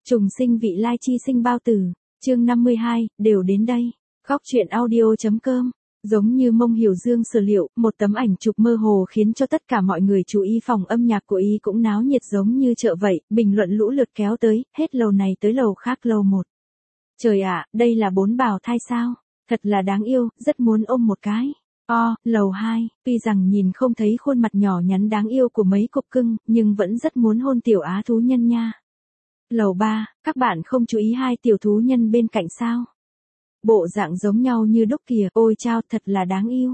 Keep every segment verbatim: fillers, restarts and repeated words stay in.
Trùng sinh vị lai chi sinh bao tử, chương năm mươi hai, đều đến đây. Góc truyện audio.com. Giống như Mông Hiểu Dương sở liệu, một tấm ảnh chụp mơ hồ khiến cho tất cả mọi người chú ý, phòng âm nhạc của y cũng náo nhiệt giống như chợ vậy, bình luận lũ lượt kéo tới, hết lầu này tới lầu khác lầu một. Trời ạ, đây là bốn bào thai sao? Thật là đáng yêu, rất muốn ôm một cái. O, lầu hai, tuy rằng nhìn không thấy khuôn mặt nhỏ nhắn đáng yêu của mấy cục cưng, nhưng vẫn rất muốn hôn tiểu á thú nhân nha. Lầu ba, các bạn không chú ý hai tiểu thú nhân bên cạnh sao? Bộ dạng giống nhau như đúc kìa, ôi chao, thật là đáng yêu.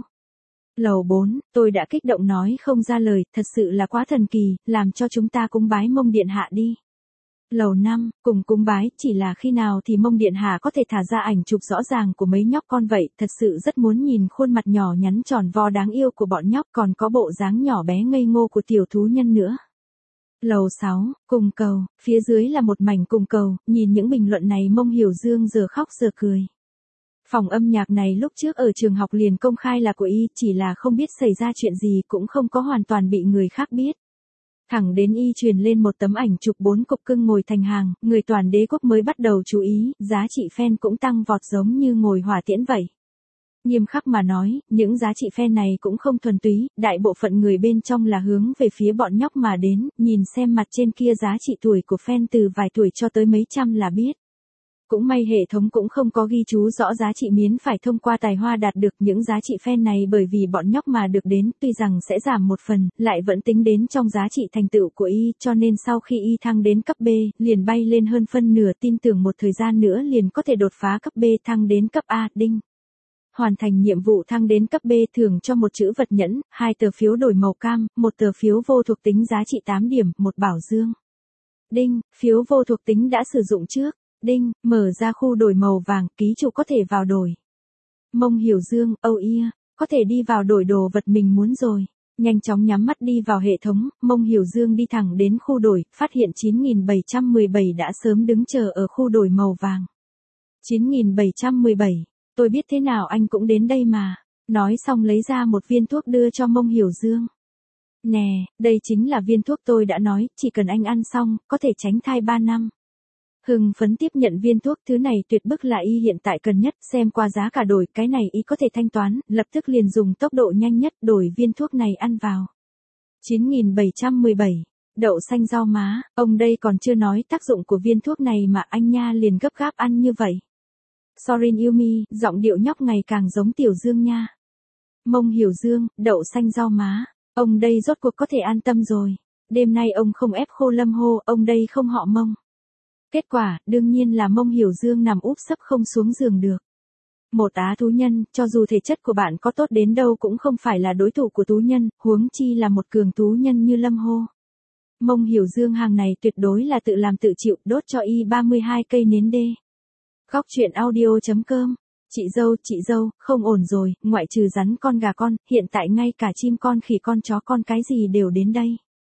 Lầu bốn, tôi đã kích động nói không ra lời, thật sự là quá thần kỳ, làm cho chúng ta cúng bái Mông Điện Hạ đi. Lầu năm, cùng cúng bái, chỉ là khi nào thì Mông Điện Hạ có thể thả ra ảnh chụp rõ ràng của mấy nhóc con vậy, thật sự rất muốn nhìn khuôn mặt nhỏ nhắn tròn vo đáng yêu của bọn nhóc, còn có bộ dáng nhỏ bé ngây ngô của tiểu thú nhân nữa. Lầu sáu, cùng cầu, phía dưới là một mảnh cùng cầu, nhìn những bình luận này Mông Hiểu Dương giờ khóc giờ cười. Phòng âm nhạc này lúc trước ở trường học liền công khai là của y, chỉ là không biết xảy ra chuyện gì, cũng không có hoàn toàn bị người khác biết. Thẳng đến y truyền lên một tấm ảnh chụp bốn cục cưng ngồi thành hàng, người toàn đế quốc mới bắt đầu chú ý, giá trị fan cũng tăng vọt giống như ngồi hỏa tiễn vậy. Nghiêm khắc mà nói, những giá trị fan này cũng không thuần túy, đại bộ phận người bên trong là hướng về phía bọn nhóc mà đến, nhìn xem mặt trên kia giá trị tuổi của fan từ vài tuổi cho tới mấy trăm là biết. Cũng may hệ thống cũng không có ghi chú rõ giá trị miễn phải thông qua tài hoa đạt được những giá trị fan này, bởi vì bọn nhóc mà được đến tuy rằng sẽ giảm một phần, lại vẫn tính đến trong giá trị thành tựu của y, cho nên sau khi y thăng đến cấp B, liền bay lên hơn phân nửa, tin tưởng một thời gian nữa liền có thể đột phá cấp B thăng đến cấp A, đinh. Hoàn thành nhiệm vụ thăng đến cấp B thưởng cho một chữ vật nhẫn, hai tờ phiếu đổi màu cam, một tờ phiếu vô thuộc tính giá trị tám điểm, một bảo dương. Đinh, phiếu vô thuộc tính đã sử dụng trước. Đinh, mở ra khu đổi màu vàng, ký chủ có thể vào đổi. Mông Hiểu Dương, oh yeah, có thể đi vào đổi đồ vật mình muốn rồi. Nhanh chóng nhắm mắt đi vào hệ thống, Mông Hiểu Dương đi thẳng đến khu đổi, phát hiện chín nghìn bảy trăm mười bảy đã sớm đứng chờ ở khu đổi màu vàng. chín nghìn bảy trăm mười bảy, tôi biết thế nào anh cũng đến đây mà. Nói xong lấy ra một viên thuốc đưa cho Mông Hiểu Dương. Nè, đây chính là viên thuốc tôi đã nói, chỉ cần anh ăn xong, có thể tránh thai ba năm. Hưng phấn tiếp nhận viên thuốc, thứ này tuyệt bức là y hiện tại cần nhất, xem qua giá cả đổi, cái này y có thể thanh toán, lập tức liền dùng tốc độ nhanh nhất đổi viên thuốc này ăn vào. chín nghìn bảy trăm mười bảy, đậu xanh rau má, ông đây còn chưa nói tác dụng của viên thuốc này mà anh nha liền gấp gáp ăn như vậy. Sorin Yumi, giọng điệu nhóc ngày càng giống Tiểu Dương nha. Mông Hiểu Dương, đậu xanh rau má, ông đây rốt cuộc có thể an tâm rồi. Đêm nay ông không ép khô Lâm hô, ông đây không họ Mông. Kết quả, đương nhiên là Mông Hiểu Dương nằm úp sấp không xuống giường được. Một á thú nhân, cho dù thể chất của bạn có tốt đến đâu cũng không phải là đối thủ của thú nhân, huống chi là một cường thú nhân như Lâm hô. Mông Hiểu Dương hàng này tuyệt đối là tự làm tự chịu, đốt cho y ba mươi hai cây nến đê. Góc truyện audio.com. Chị dâu, chị dâu, không ổn rồi, ngoại trừ rắn con gà con, hiện tại ngay cả chim con khỉ con chó con cái gì đều đến đây.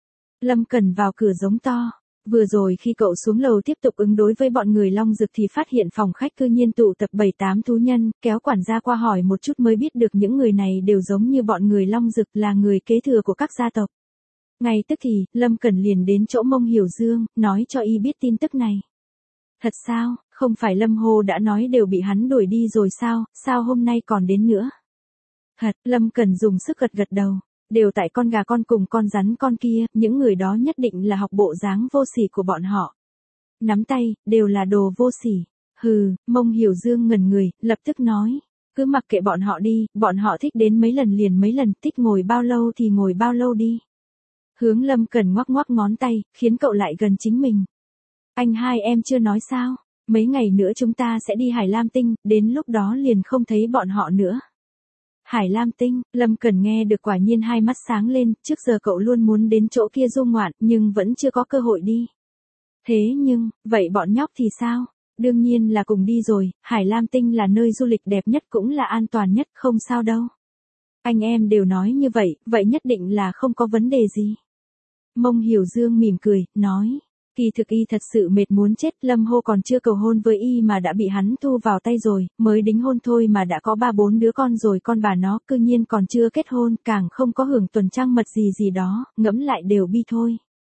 Lâm Cẩn vào cửa giống to. Vừa rồi khi cậu xuống lầu tiếp tục ứng đối với bọn người Long Dực thì phát hiện phòng khách cư nhiên tụ tập bảy tám thú nhân, kéo quản gia qua hỏi một chút mới biết được những người này đều giống như bọn người Long Dực, là người kế thừa của các gia tộc. Ngay tức thì, Lâm Cẩn liền đến chỗ Mông Hiểu Dương, nói cho y biết tin tức này. Thật sao, không phải Lâm Hồ đã nói đều bị hắn đuổi đi rồi sao, sao hôm nay còn đến nữa? Thật, Lâm Cẩn dùng sức gật gật đầu. Đều tại con gà con cùng con rắn con kia, những người đó nhất định là học bộ dáng vô sỉ của bọn họ. Nắm tay, đều là đồ vô sỉ. Hừ, Mông Hiểu Dương ngẩn người, lập tức nói. Cứ mặc kệ bọn họ đi, bọn họ thích đến mấy lần liền mấy lần, thích ngồi bao lâu thì ngồi bao lâu đi. Hướng Lâm Cẩn ngoắc ngoắc ngón tay, khiến cậu lại gần chính mình. Anh hai em chưa nói sao, mấy ngày nữa chúng ta sẽ đi Hải Lam Tinh, đến lúc đó liền không thấy bọn họ nữa. Hải Lam Tinh, Lâm Cẩn nghe được quả nhiên hai mắt sáng lên, trước giờ cậu luôn muốn đến chỗ kia du ngoạn, nhưng vẫn chưa có cơ hội đi. Thế nhưng, vậy bọn nhóc thì sao? Đương nhiên là cùng đi rồi, Hải Lam Tinh là nơi du lịch đẹp nhất cũng là an toàn nhất, không sao đâu. Anh em đều nói như vậy, vậy nhất định là không có vấn đề gì. Mông Hiểu Dương mỉm cười, nói. Kỳ thực y thật sự mệt muốn chết, Lâm Hô còn chưa cầu hôn với y mà đã bị hắn thu vào tay rồi, mới đính hôn thôi mà đã có ba bốn đứa con rồi, con bà nó cư nhiên còn chưa kết hôn, càng không có hưởng tuần trăng mật gì gì đó, ngẫm lại đều bi thôi.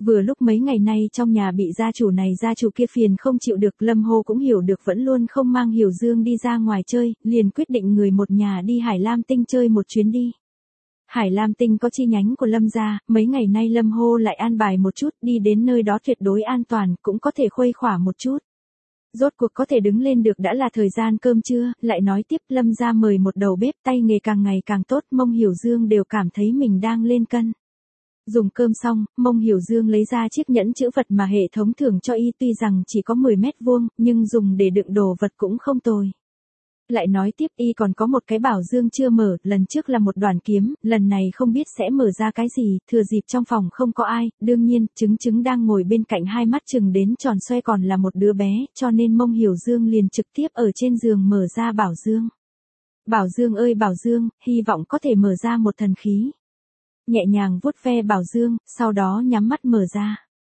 Vừa lúc mấy ngày nay trong nhà bị gia chủ này gia chủ kia phiền không chịu được, Lâm Hô cũng hiểu được vẫn luôn không mang Hiểu Dương đi ra ngoài chơi, liền quyết định người một nhà đi Hải Lam Tinh chơi một chuyến đi. Hải Lam Tinh có chi nhánh của Lâm gia, mấy ngày nay Lâm Hô lại an bài một chút, đi đến nơi đó tuyệt đối an toàn, cũng có thể khuây khỏa một chút. Rốt cuộc có thể đứng lên được đã là thời gian cơm trưa, lại nói tiếp Lâm gia mời một đầu bếp tay nghề càng ngày càng tốt, Mông Hiểu Dương đều cảm thấy mình đang lên cân. Dùng cơm xong, Mông Hiểu Dương lấy ra chiếc nhẫn chữ vật mà hệ thống thưởng cho y, tuy rằng chỉ có mười mét vuông, nhưng dùng để đựng đồ vật cũng không tồi. Lại nói tiếp y còn có một cái bảo dương chưa mở, lần trước là một đoàn kiếm, lần này không biết sẽ mở ra cái gì, thừa dịp trong phòng không có ai, đương nhiên, Trứng Trứng đang ngồi bên cạnh hai mắt chừng đến tròn xoe còn là một đứa bé, cho nên Mông Hiểu Dương liền trực tiếp ở trên giường mở ra bảo dương. Bảo dương ơi bảo dương, hy vọng có thể mở ra một thần khí. Nhẹ nhàng vuốt ve bảo dương, sau đó nhắm mắt mở ra.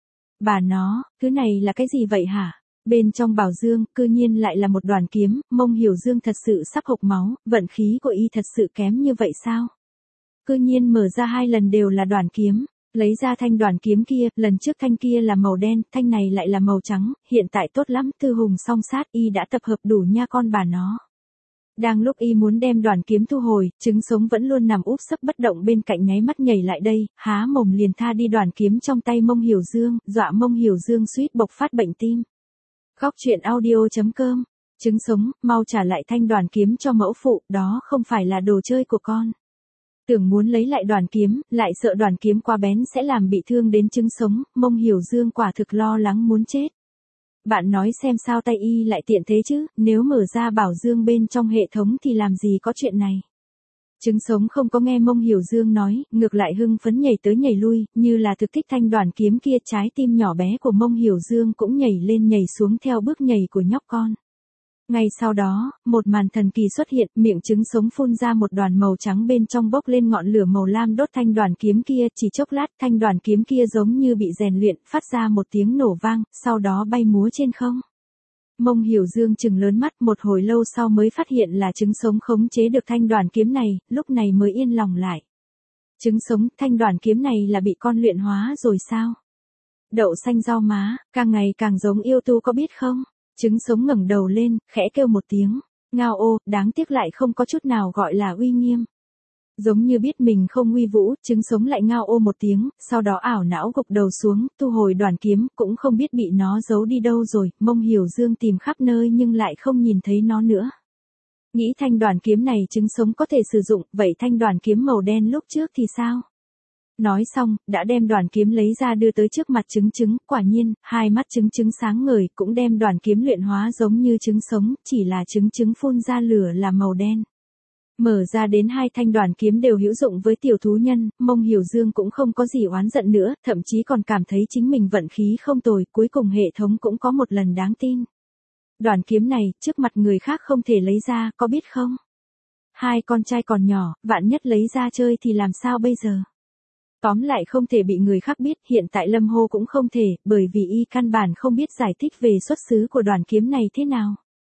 Bà nó, thứ này là cái gì vậy hả? Bên trong bảo dương, cư nhiên lại là một đoàn kiếm, Mông Hiểu Dương thật sự sắp hộc máu, vận khí của y thật sự kém như vậy sao? Cư nhiên mở ra hai lần đều là đoàn kiếm, lấy ra thanh đoàn kiếm kia, lần trước thanh kia là màu đen, thanh này lại là màu trắng, hiện tại tốt lắm, Thư Hùng song sát y đã tập hợp đủ nha con bà nó. Đang lúc y muốn đem đoàn kiếm thu hồi, Trứng Sống vẫn luôn nằm úp sấp bất động bên cạnh nháy mắt nhảy lại đây, há mồm liền tha đi đoàn kiếm trong tay Mông Hiểu Dương, dọa Mông Hiểu Dương suýt bộc phát bệnh tim. Góc truyện audio chấm com, Trứng Sống, mau trả lại thanh đoàn kiếm cho mẫu phụ, đó không phải là đồ chơi của con. Tưởng muốn lấy lại đoàn kiếm, lại sợ đoàn kiếm quá bén sẽ làm bị thương đến Trứng Sống, Mông Hiểu Dương quả thực lo lắng muốn chết. Bạn nói xem sao tay y lại tiện thế chứ, nếu mở ra bảo dương bên trong hệ thống thì làm gì có chuyện này. Trứng Sống không có nghe Mông Hiểu Dương nói, ngược lại hưng phấn nhảy tới nhảy lui, như là thực thích thanh đoàn kiếm kia, trái tim nhỏ bé của Mông Hiểu Dương cũng nhảy lên nhảy xuống theo bước nhảy của nhóc con. Ngay sau đó, một màn thần kỳ xuất hiện, miệng Trứng Sống phun ra một đoàn màu trắng bên trong bốc lên ngọn lửa màu lam đốt thanh đoàn kiếm kia, chỉ chốc lát thanh đoàn kiếm kia giống như bị rèn luyện, phát ra một tiếng nổ vang, sau đó bay múa trên không. Mông Hiểu Dương trừng lớn mắt, một hồi lâu sau mới phát hiện là Trứng Sống khống chế được thanh đoàn kiếm này, lúc này mới yên lòng lại. Trứng Sống, thanh đoàn kiếm này là bị con luyện hóa rồi sao? Đậu xanh rau má, càng ngày càng giống yêu tu có biết không? Trứng Sống ngẩng đầu lên, khẽ kêu một tiếng, ngao ô, đáng tiếc lại không có chút nào gọi là uy nghiêm. Giống như biết mình không uy vũ, Trứng Sống lại ngao ô một tiếng, sau đó ảo não gục đầu xuống, thu hồi đoàn kiếm, cũng không biết bị nó giấu đi đâu rồi, Mông Hiểu Dương tìm khắp nơi nhưng lại không nhìn thấy nó nữa. Nghĩ thanh đoàn kiếm này Trứng Sống có thể sử dụng, vậy thanh đoàn kiếm màu đen lúc trước thì sao? Nói xong, đã đem đoàn kiếm lấy ra đưa tới trước mặt Trứng Trứng, quả nhiên, hai mắt Trứng Trứng sáng ngời, cũng đem đoàn kiếm luyện hóa giống như Trứng Sống, chỉ là Trứng Trứng phun ra lửa là màu đen. Mở ra đến hai thanh đoàn kiếm đều hữu dụng với tiểu thú nhân, Mông Hiểu Dương cũng không có gì oán giận nữa, thậm chí còn cảm thấy chính mình vận khí không tồi, cuối cùng hệ thống cũng có một lần đáng tin. Đoàn kiếm này, trước mặt người khác không thể lấy ra, có biết không? Hai con trai còn nhỏ, vạn nhất lấy ra chơi thì làm sao bây giờ? Tóm lại không thể bị người khác biết, hiện tại Lâm Hô cũng không thể, bởi vì y căn bản không biết giải thích về xuất xứ của đoàn kiếm này thế nào.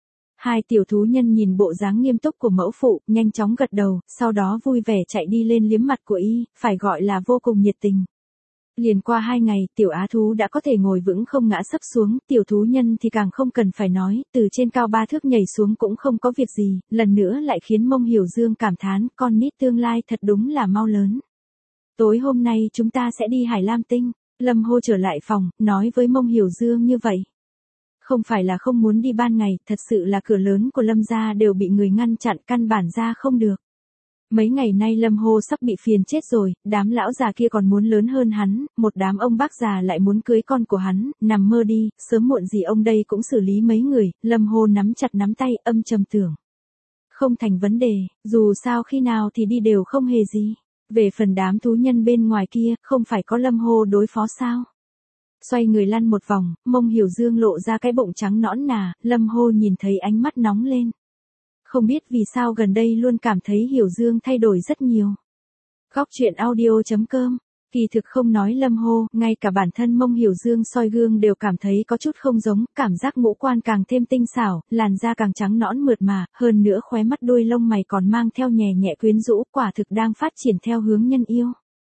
Hai tiểu thú nhân nhìn bộ dáng nghiêm túc của mẫu phụ, nhanh chóng gật đầu, sau đó vui vẻ chạy đi lên liếm mặt của y, phải gọi là vô cùng nhiệt tình. Liền qua hai ngày, tiểu á thú đã có thể ngồi vững không ngã sấp xuống, tiểu thú nhân thì càng không cần phải nói, từ trên cao ba thước nhảy xuống cũng không có việc gì, lần nữa lại khiến Mông Hiểu Dương cảm thán, con nít tương lai thật đúng là mau lớn. Tối hôm nay chúng ta sẽ đi Hải Lam Tinh, Lâm Hô trở lại phòng, nói với Mông Hiểu Dương như vậy. Không phải là không muốn đi ban ngày, thật sự là cửa lớn của Lâm gia đều bị người ngăn chặn, căn bản ra không được. Mấy ngày nay Lâm Hô sắp bị phiền chết rồi, đám lão già kia còn muốn lớn hơn hắn, một đám ông bác già lại muốn cưới con của hắn, nằm mơ đi, sớm muộn gì ông đây cũng xử lý mấy người, Lâm Hô nắm chặt nắm tay, âm trầm tưởng. Không thành vấn đề, dù sao khi nào thì đi đều không hề gì. Về phần đám thú nhân bên ngoài kia, không phải có Lâm Hô đối phó sao? Xoay người lăn một vòng, Mông Hiểu Dương lộ ra cái bụng trắng nõn nà, Lâm Hô nhìn thấy ánh mắt nóng lên. Không biết vì sao gần đây luôn cảm thấy Hiểu Dương thay đổi rất nhiều. Góc truyện audio chấm com, kỳ thực không nói Lâm Hô, ngay cả bản thân Mông Hiểu Dương soi gương đều cảm thấy có chút không giống, cảm giác ngũ quan càng thêm tinh xảo, làn da càng trắng nõn mượt mà, hơn nữa khóe mắt đuôi lông mày còn mang theo nhẹ nhẹ quyến rũ, quả thực đang phát triển theo hướng nhân yêu.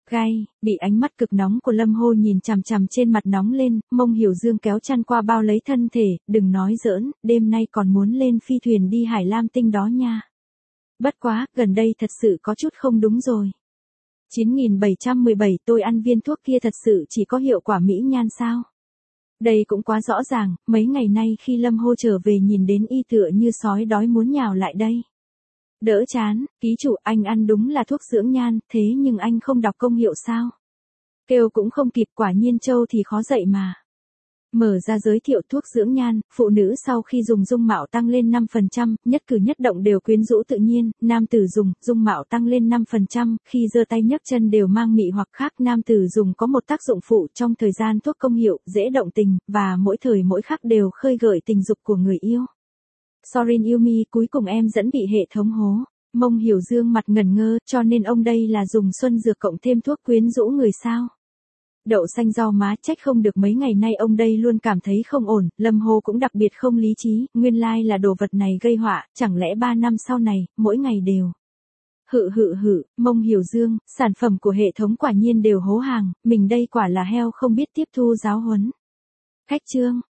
Gai, bị ánh mắt cực nóng của Lâm Hô nhìn chằm chằm trên mặt nóng lên, Mông Hiểu Dương kéo chăn qua bao lấy thân thể, đừng nói giỡn, đêm nay còn muốn lên phi thuyền đi Hải Lam Tinh đó nha. Bất quá, gần đây thật sự có chút không đúng rồi. chín nghìn bảy trăm mười bảy tôi ăn viên thuốc kia thật sự chỉ có hiệu quả mỹ nhan sao? Đây cũng quá rõ ràng, mấy ngày nay khi Lâm Hô trở về nhìn đến y tựa như sói đói muốn nhào lại đây. Đỡ chán, ký chủ anh ăn đúng là thuốc dưỡng nhan, thế nhưng anh không đọc công hiệu sao? Kêu cũng không kịp, quả nhiên trâu thì khó dậy mà. Mở ra giới thiệu thuốc dưỡng nhan, phụ nữ sau khi dùng dung mạo tăng lên năm phần trăm, nhất cử nhất động đều quyến rũ tự nhiên, nam tử dùng, dung mạo tăng lên năm phần trăm, khi giơ tay nhấc chân đều mang mị hoặc khác, nam tử dùng có một tác dụng phụ trong thời gian thuốc công hiệu, dễ động tình, và mỗi thời mỗi khắc đều khơi gợi tình dục của người yêu. Sorin Yumi, cuối cùng em dẫn bị hệ thống hố. Mông Hiểu Dương mặt ngẩn ngơ, cho nên ông đây là dùng xuân dược cộng thêm thuốc quyến rũ người sao? Đậu xanh rau má, trách không được mấy ngày nay ông đây luôn cảm thấy không ổn, Lâm Hô cũng đặc biệt không lý trí, nguyên lai là đồ vật này gây họa, chẳng lẽ ba năm sau này, mỗi ngày đều. Hự hự hự, Mông Hiểu Dương, sản phẩm của hệ thống quả nhiên đều hố hàng, mình đây quả là heo không biết tiếp thu giáo huấn. Khách chương.